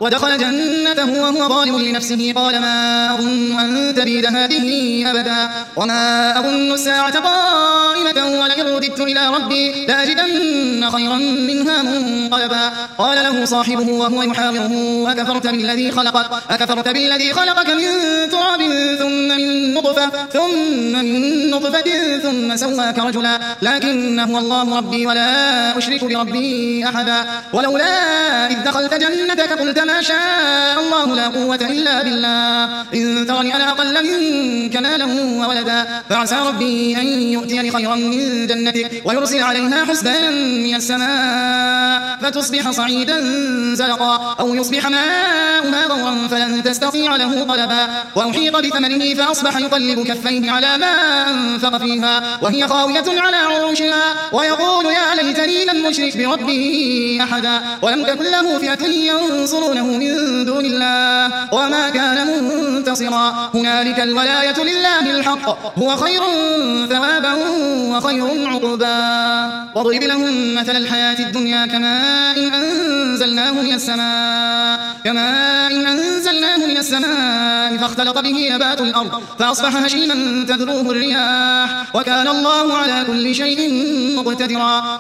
ودخل جنته وهو ظالم لنفسه قال ما أظن أن تبيد هذه أبدا وما أظن الساعة قائمة ولئن رددت إلى ربي لأجدن خيرا منها منقلبا قال له صاحبه وهو يحاوره أكفرت بالذي خلقك من تراب ثم من نطفة ثم سواك رجلا لكن هو الله ربي ولا أشرك بربي أحدا ولولا إذ دخلت جنتك قلت ما شاء الله لا قوة إلا بالله إن ترني أنا أقل منك مالا وولدا فعسى ربي أن يؤتيني خيرا من جنتك ويرسل عليها حسبانا من السماء فتصبح صعيدا زلقا أو يصبح ماؤها غورا فلن تستطيع له طلبا وأحيط بثمنه فأصبح يقلب كفيه على ما أنفق فيها وهي خاوية على عروشها ويقول يا ليتني لم أشرك بربي أحدا ولم تكن له فئة ينصرونه من دون الله وما كان منتصرا هنالك الولاية لله الحق هو خير ثوابا وخير عقبا واضرب لهم مثل الحياة الدنيا كماء إن أنزلناه من السماء فاختلط به نبات الأرض فأصبح هشيما تذروه الرياح وكان الله على كل شيء مقتدرا